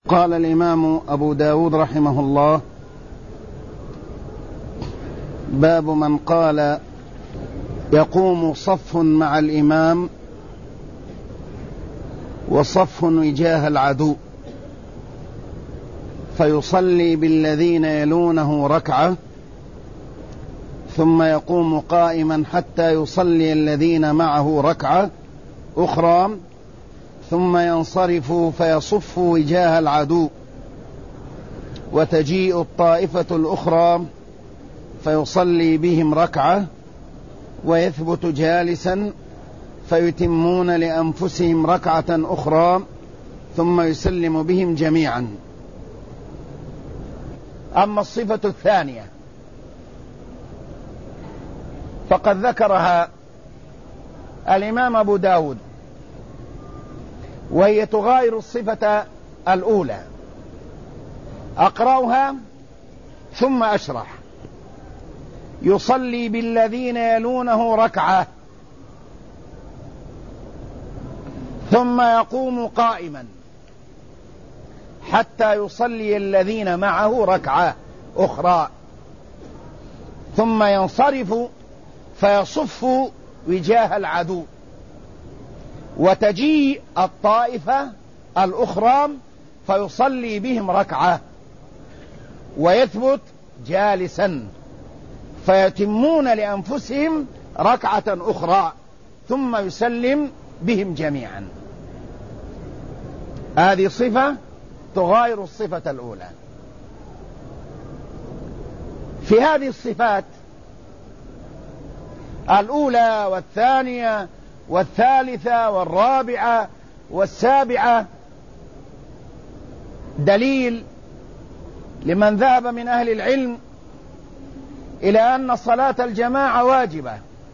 قال الإمام أبو داود رحمه الله: باب من قال يقوم صف مع الإمام وصف وجاه العدو فيصلي بالذين يلونه ركعة ثم يقوم قائما حتى يصلي الذين معه ركعة أخرى ثم ينصرف فيصف وجاه العدو وتجيء الطائفة الأخرى فيصلي بهم ركعة ويثبت جالسا فيتمون لأنفسهم ركعة أخرى ثم يسلم بهم جميعا. أما الصفة الثانية فقد ذكرها الإمام أبو داود، وهي تغاير الصفة الأولى. أقرأها ثم أشرح. يصلي بالذين يلونه ركعة ثم يقوم قائما حتى يصلي الذين معه ركعة أخرى ثم ينصرف فيصف وجاه العدو وتجيء الطائفة الأخرى فيصلي بهم ركعة ويثبت جالسا فيتمون لأنفسهم ركعة أخرى ثم يسلم بهم جميعا. هذه صفة تغاير الصفة الأولى. في هذه الصفات الأولى والثانية والثالثة والرابعة والسابعة دليل لمن ذهب من أهل العلم إلى أن صلاة الجماعة واجبة.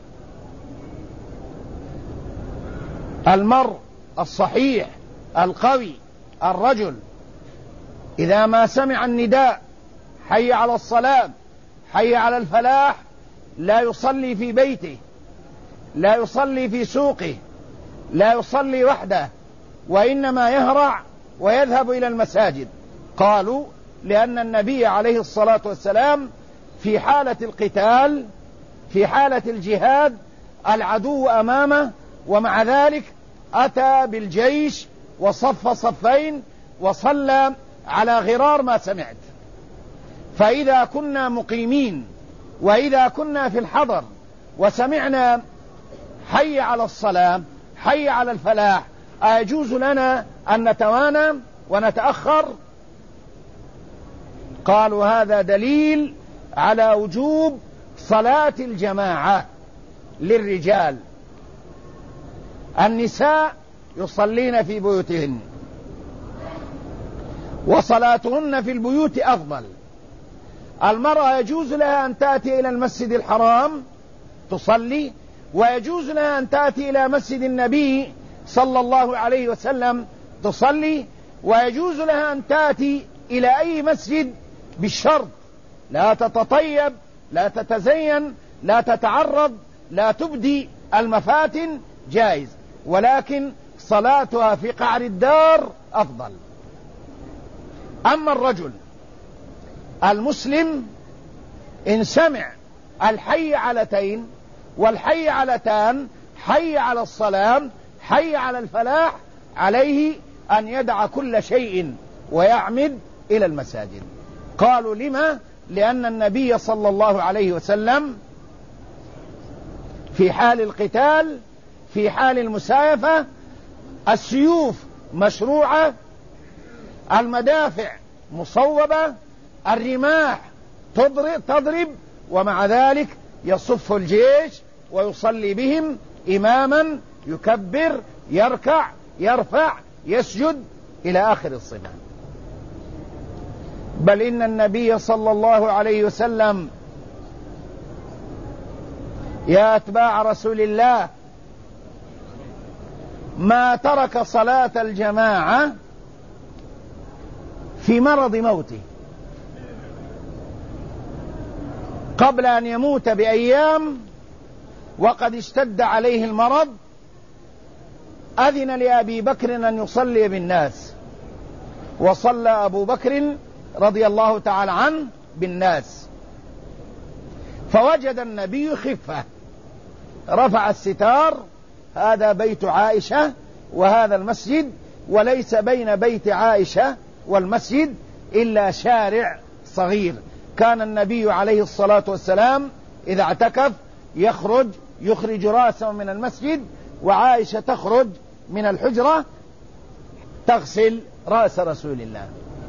المرء الصحيح القوي الرجل إذا ما سمع النداء حي على الصلاة حي على الفلاح لا يصلي في بيته، لا يصلي في سوقه، لا يصلي وحده، وإنما يهرع ويذهب إلى المساجد. قالوا لأن النبي عليه الصلاة والسلام في حالة القتال في حالة الجهاد العدو أمامه، ومع ذلك أتى بالجيش وصف صفين وصلى على غرار ما سمعت. فإذا كنا مقيمين وإذا كنا في الحضر وسمعنا حي على الصلاة حي على الفلاح أيجوز لنا أن نتوانى ونتأخر؟ قالوا هذا دليل على وجوب صلاة الجماعة للرجال. النساء يصلين في بيوتهن وصلاتهن في البيوت أفضل. المرأة يجوز لها أن تأتي إلى المسجد الحرام تصلي، ويجوز لها أن تأتي إلى مسجد النبي صلى الله عليه وسلم تصلي، ويجوز لها أن تأتي إلى أي مسجد بالشرط لا تتطيب، لا تتزين، لا تتعرض، لا تبدي المفاتن، جائز، ولكن صلاتها في قعر الدار أفضل. أما الرجل المسلم إن سمع الحي علتين والحي علتان حي على الصلاة حي على الفلاح عليه أن يدع كل شيء ويعمد إلى المساجد. قالوا لما؟ لأن النبي صلى الله عليه وسلم في حال القتال في حال المسايفة السيوف مشروعة، المدافع مصوبة، الرماح تضرب، ومع ذلك يصف الجيش ويصلي بهم إماما يكبر يركع يرفع يسجد إلى آخر الصفة. بل إن النبي صلى الله عليه وسلم يا أتباع رسول الله ما ترك صلاة الجماعة في مرض موته، قبل أن يموت بأيام وقد اشتد عليه المرض أذن لأبي بكر أن يصلي بالناس، وصلى أبو بكر رضي الله تعالى عنه بالناس، فوجد النبي خفة، رفع الستار، هذا بيت عائشة وهذا المسجد، وليس بين بيت عائشة والمسجد إلا شارع صغير. كان النبي عليه الصلاة والسلام إذا اعتكف يخرج رأسه من المسجد، وعائشة تخرج من الحجرة تغسل رأس رسول الله.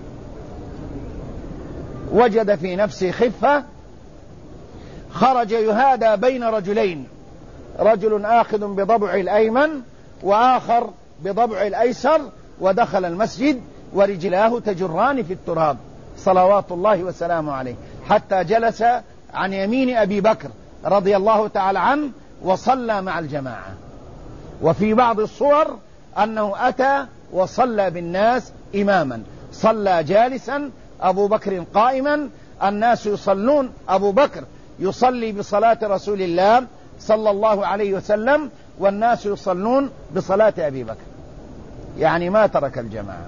وجد في نفسه خفة، خرج يهادى بين رجلين، رجل آخذ بضبع الأيمن وآخر بضبع الأيسر، ودخل المسجد ورجلاه تجران في التراب صلوات الله وسلامه عليه، حتى جلس عن يمين أبي بكر رضي الله تعالى عنه وصلى مع الجماعة. وفي بعض الصور أنه أتى وصلى بالناس إماما، صلى جالسا، أبو بكر قائما، الناس يصلون، أبو بكر يصلي بصلاة رسول الله صلى الله عليه وسلم، والناس يصلون بصلاة أبي بكر، يعني ما ترك الجماعة.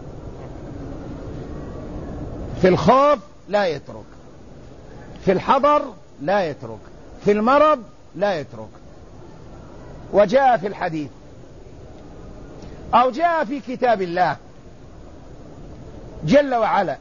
في الخوف لا يترك، في الحضر لا يترك، في المرض لا يترك. وجاء في الحديث أو جاء في كتاب الله جل وعلا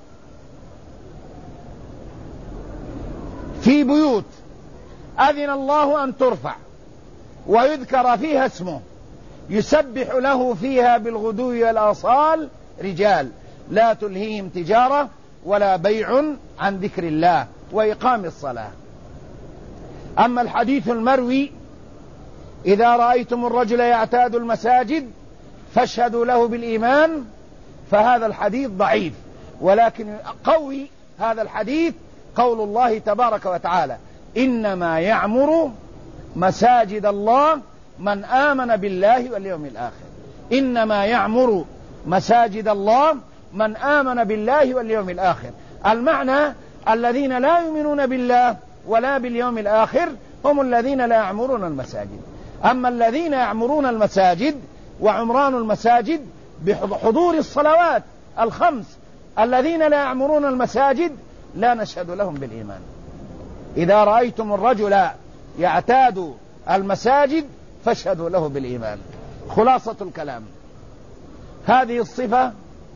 في بيوت أذن الله أن ترفع ويذكر فيها اسمه يسبح له فيها بالغدو والآصال رجال لا تلهيهم تجارة ولا بيع عن ذكر الله وإقام الصلاة. أما الحديث المروي إذا رأيتم الرجل يعتاد المساجد فاشهدوا له بالإيمان، فهذا الحديث ضعيف، ولكن قوي هذا الحديث قول الله تبارك وتعالى: إنما يعمر مساجد الله من آمن بالله واليوم الآخر. إنما يعمر مساجد الله من آمن بالله واليوم الآخر. المعنى الذين لا يؤمنون بالله ولا باليوم الآخر هم الذين لا يعمرون المساجد. أما الذين يعمرون المساجد وعمران المساجد بحضور الصلوات الخمس، الذين لا يعمرون المساجد لا نشهد لهم بالإيمان. إذا رأيتم الرجل يعتاد المساجد فاشهدوا له بالإيمان. خلاصة الكلام، هذه الصفة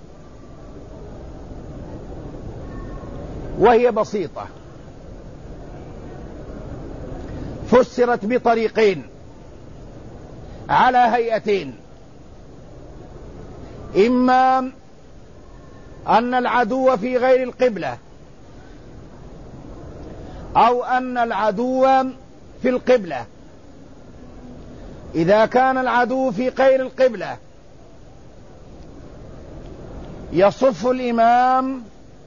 وهي بسيطة فسرت بطريقين على هيئتين: إما أن العدو في غير القبلة، أو أن العدو في القبلة. إذا كان العدو في غير القبلة يصف الإمام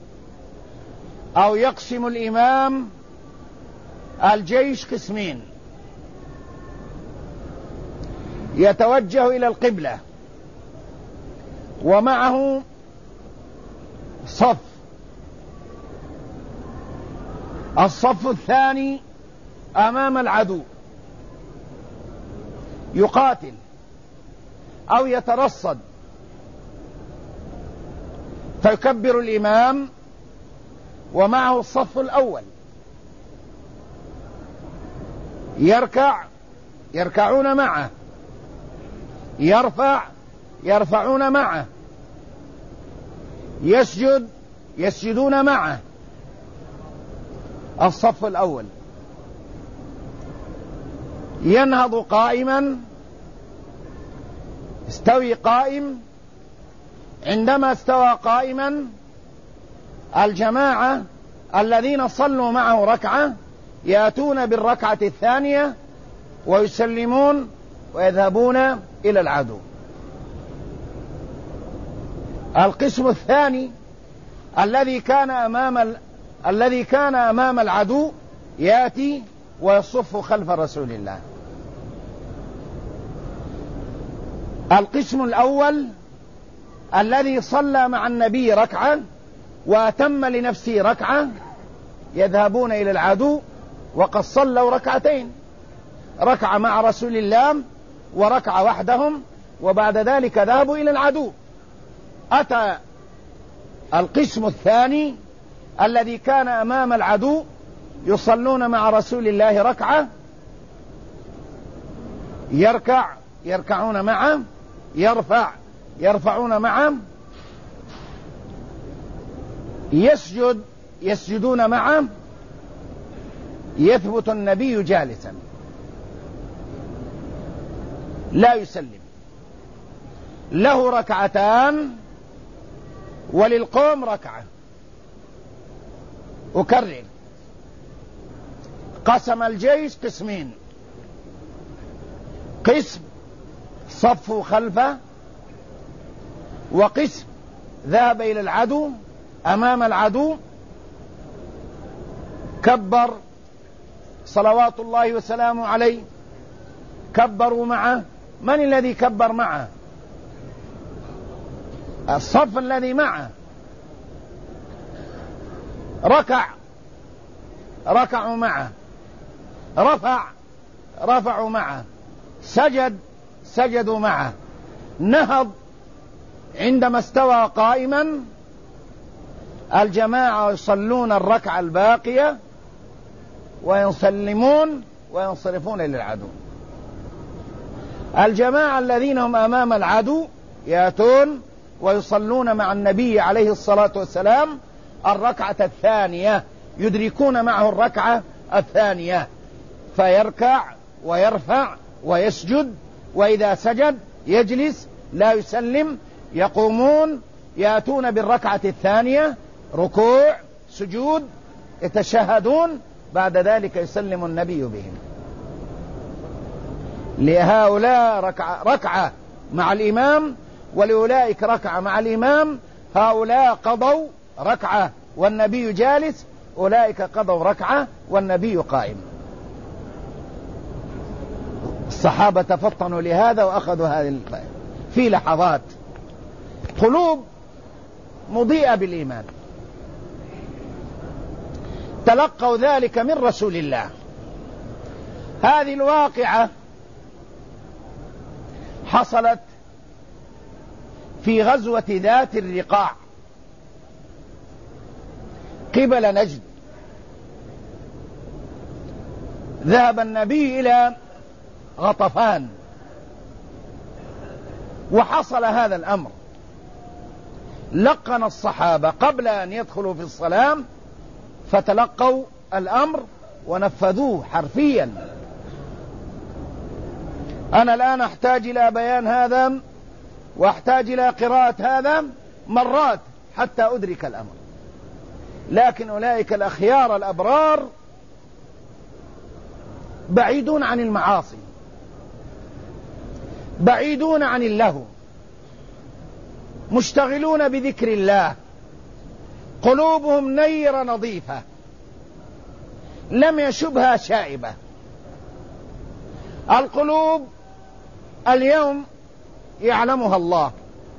أو يقسم الإمام الجيش قسمين، يتوجه إلى القبلة ومعه صف، الصف الثاني أمام العدو يقاتل أو يترصد، فيكبر الإمام ومعه الصف الأول، يركعون معه، يرفعون معه، يسجدون معه. الصف الأول ينهض قائما، استوي قائم. عندما استوى قائما الجماعة الذين صلوا معه ركعة يأتون بالركعة الثانية ويسلمون ويذهبون إلى العدو. القسم الثاني الذي كان أمام العدو يأتي ويصف خلف رسول الله. القسم الأول الذي صلى مع النبي ركعة وأتم لنفسه ركعة يذهبون إلى العدو وقد صلوا ركعتين، ركعة مع رسول الله وركعة وحدهم، وبعد ذلك ذهبوا إلى العدو. أتى القسم الثاني الذي كان أمام العدو يصلون مع رسول الله ركعة، يركعون معه، يرفعون معه، يسجدون معه، يثبت النبي جالسا لا يسلم، له ركعتان وللقوم ركعة. أكرر، قسم الجيش قسمين، قسم صفوا خلفه، وقسم ذهب إلى العدو أمام العدو، كبر صلوات الله وسلامه عليه، كبروا معه. من الذي كبر معه؟ الصف الذي معه. ركعوا معه، رفعوا معه، سجدوا معه، نهض عندما استوى قائما. الجماعة يصلون الركعة الباقية ويسلمون وينصرفون للعدو. الجماعة الذين هم أمام العدو يأتون ويصلون مع النبي عليه الصلاة والسلام الركعة الثانية، يدركون معه الركعة الثانية، فيركع ويرفع ويسجد، وإذا سجد يجلس لا يسلم، يقومون يأتون بالركعة الثانية، ركوع سجود، يتشهدون، بعد ذلك يسلم النبي بهم. لهؤلاء ركعة مع الإمام، ولأولئك ركعة مع الإمام. هؤلاء قضوا ركعة والنبي جالس، أولئك قضوا ركعة والنبي قائم. الصحابة تفطنوا لهذا وأخذوا هذه في لحظات، قلوب مضيئة بالإيمان، تلقوا ذلك من رسول الله. هذه الواقعة حصلت في غزوة ذات الرقاع قبل نجد. ذهب النبي إلى غطفان وحصل هذا الأمر. لقن الصحابة قبل أن يدخلوا في الصلاة، فتلقوا الأمر ونفذوه حرفيا. أنا الآن أحتاج إلى بيان هذا وأحتاج إلى قراءة هذا مرات حتى أدرك الأمر، لكن أولئك الأخيار الأبرار بعيدون عن المعاصي، بعيدون عن اللهو، مشتغلون بذكر الله، قلوبهم نيرة نظيفة لم يشبها شائبة. القلوب اليوم يعلمها الله،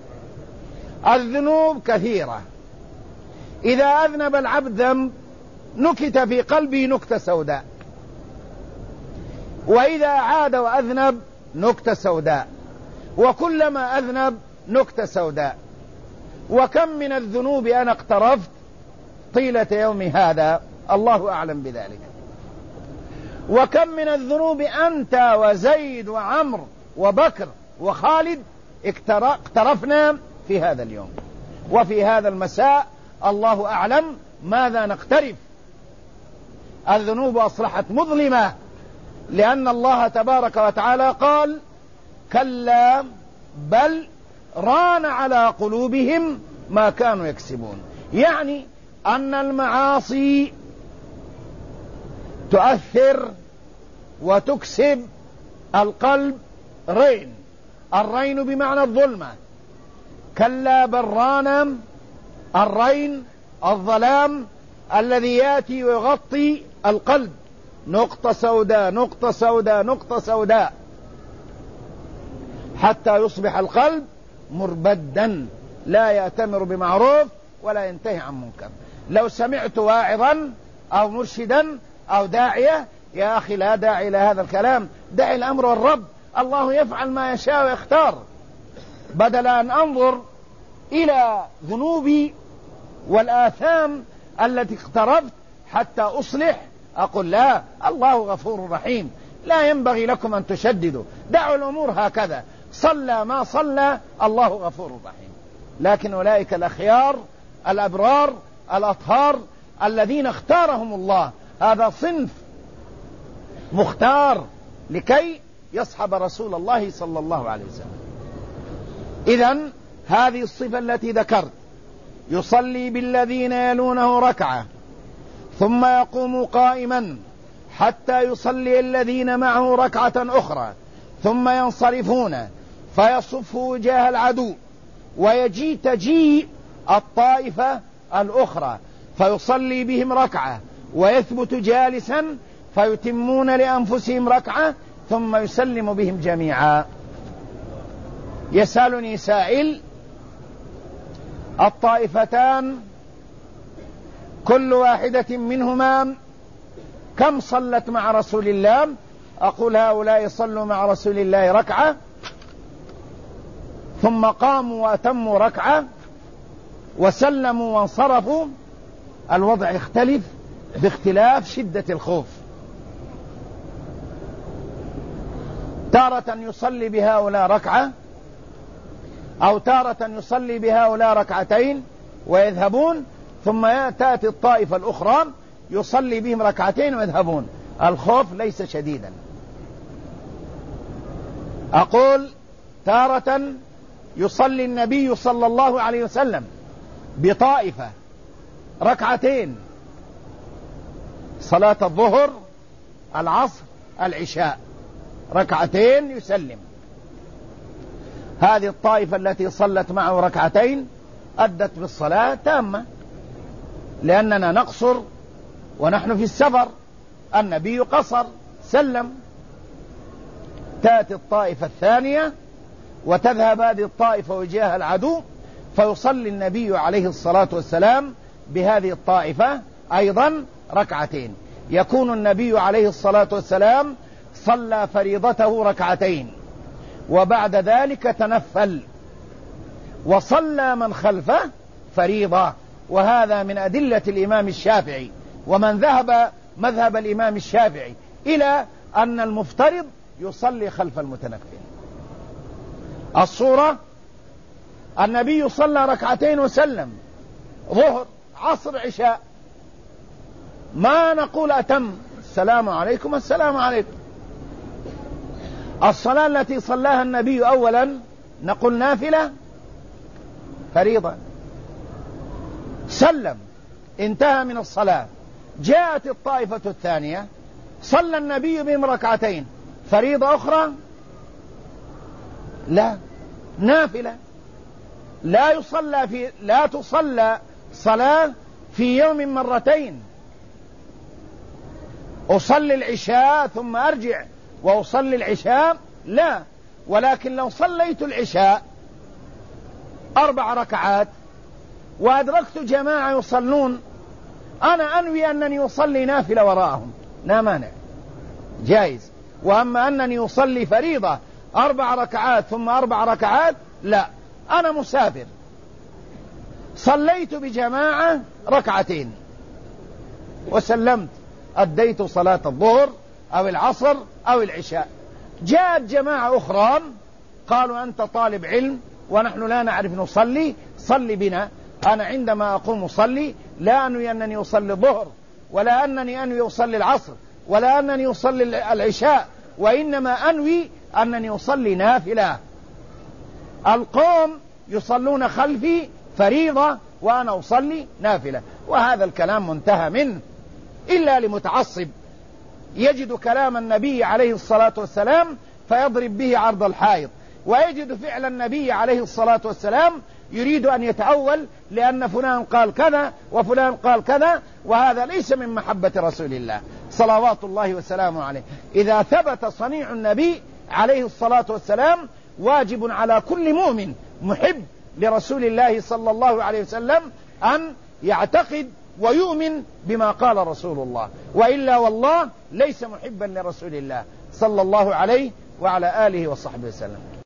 الذنوب كثيرة، إذا أذنب العبد ذنب نكت في قلبه نكتة سوداء، وإذا عاد وأذنب نكتة سوداء، وكلما أذنب نكتة سوداء. وكم من الذنوب أنا اقترفت طيلة يوم هذا، الله أعلم بذلك. وكم من الذنوب أنت وزيد وعمر وبكر وخالد اقترفنا في هذا اليوم وفي هذا المساء، الله أعلم ماذا نقترف. الذنوب أصبحت مظلمة، لأن الله تبارك وتعالى قال: كلا بل ران على قلوبهم ما كانوا يكسبون. يعني أن المعاصي تؤثر وتكسب القلب رين، الرين بمعنى الظلمة. كلا بل ران، الرين الظلام الذي يأتي ويغطي القلب، نقطة سوداء نقطة سوداء نقطة سوداء، حتى يصبح القلب مربدا لا يأتمر بمعروف ولا ينتهي عن منكر. لو سمعت واعظا أو مرشدا أو داعية: يا أخي لا داعي إلى هذا الكلام، دع الأمر والرب، الله يفعل ما يشاء ويختار، بدل أن أنظر إلى ذنوبي والآثام التي اقترفت حتى أصلح؟ أقول لا، الله غفور رحيم، لا ينبغي لكم أن تشددوا، دعوا الأمور هكذا، صلى ما صلى الله غفور رحيم. لكن أولئك الأخيار الأبرار الأطهار الذين اختارهم الله، هذا صنف مختار لكي يصحب رسول الله صلى الله عليه وسلم. إذن هذه الصفة التي ذكرت: يصلي بالذين يلونه ركعة ثم يقوم قائما حتى يصلي الذين معه ركعة أخرى ثم ينصرفون فيصف وجاه العدو تجيء الطائفة الأخرى فيصلي بهم ركعة ويثبت جالسا فيتمون لأنفسهم ركعة ثم يسلم بهم جميعا. يسألني سائل: الطائفتان كل واحدة منهما كم صلت مع رسول الله؟ أقول: هؤلاء صلوا مع رسول الله ركعة ثم قاموا وأتموا ركعة وسلموا وانصرفوا. الوضع يختلف باختلاف شدة الخوف، تارة يصلي بهؤلاء ركعة أو تارة يصلي بهؤلاء ركعتين ويذهبون، ثم تأتي الطائفة الأخرى يصلي بهم ركعتين ويذهبون. الخوف ليس شديدا. أقول: تارة يصلي النبي صلى الله عليه وسلم بطائفة ركعتين، صلاة الظهر العصر العشاء، ركعتين يسلم. هذه الطائفة التي صلت معه ركعتين أدت بالصلاة تامة، لأننا نقصر ونحن في السفر، النبي قصر سلم. تأتي الطائفة الثانية وتذهب هذه الطائفة وجاه العدو فيصلي النبي عليه الصلاة والسلام بهذه الطائفة أيضا ركعتين. يكون النبي عليه الصلاة والسلام صلى فريضته ركعتين وبعد ذلك تنفل وصلى من خلفه فريضة. وهذا من أدلة الإمام الشافعي، ومن ذهب مذهب الإمام الشافعي إلى أن المفترض يصلي خلف المتنفل. الصورة: النبي صلى ركعتين وسلم، ظهر عصر عشاء، ما نقول أتم، السلام عليكم السلام عليكم. الصلاة التي صلاها النبي أولا نقول نافلة فريضة، سلم انتهى من الصلاة، جاءت الطائفة الثانية صلى النبي بهم ركعتين، فريضة أخرى؟ لا، نافلة. لا تصلى صلاة في يوم مرتين، أصلي العشاء ثم أرجع وأصلي العشاء، لا. ولكن لو صليت العشاء 4 ركعات وأدركت جماعة يصلون، أنا أنوي أنني أصلي نافلة وراءهم، لا مانع، جائز. وأما أنني أصلي فريضة 4 ركعات ثم 4 ركعات، لا، أنا مسافر، صليت بجماعة ركعتين وسلمت، أديت صلاة الظهر أو العصر أو العشاء. جاءت جماعة أخرى قالوا: أنت طالب علم ونحن لا نعرف نصلي، صلي بنا. أنا عندما أقوم أصلي لا أنوي أنني أصلي الظهر، ولا أنني أنوي أصلي العصر، ولا أنني أصلي العشاء، وإنما أنوي أنني أصلي نافلة. القوم يصلون خلفي فريضة وأنا أصلي نافلة، وهذا الكلام منتهى منه، إلا لمتعصب يجد كلام النبي عليه الصلاة والسلام فيضرب به عرض الحائط، ويجد فعل النبي عليه الصلاة والسلام يريد أن يتأول لأن فلان قال كذا وفلان قال كذا، وهذا ليس من محبة رسول الله صلوات الله وسلامه عليه. إذا ثبت صنيع النبي عليه الصلاة والسلام واجب على كل مؤمن محب لرسول الله صلى الله عليه وسلم أن يعتقد ويؤمن بما قال رسول الله، وإلا والله ليس محبا لرسول الله صلى الله عليه وعلى آله وصحبه وسلم.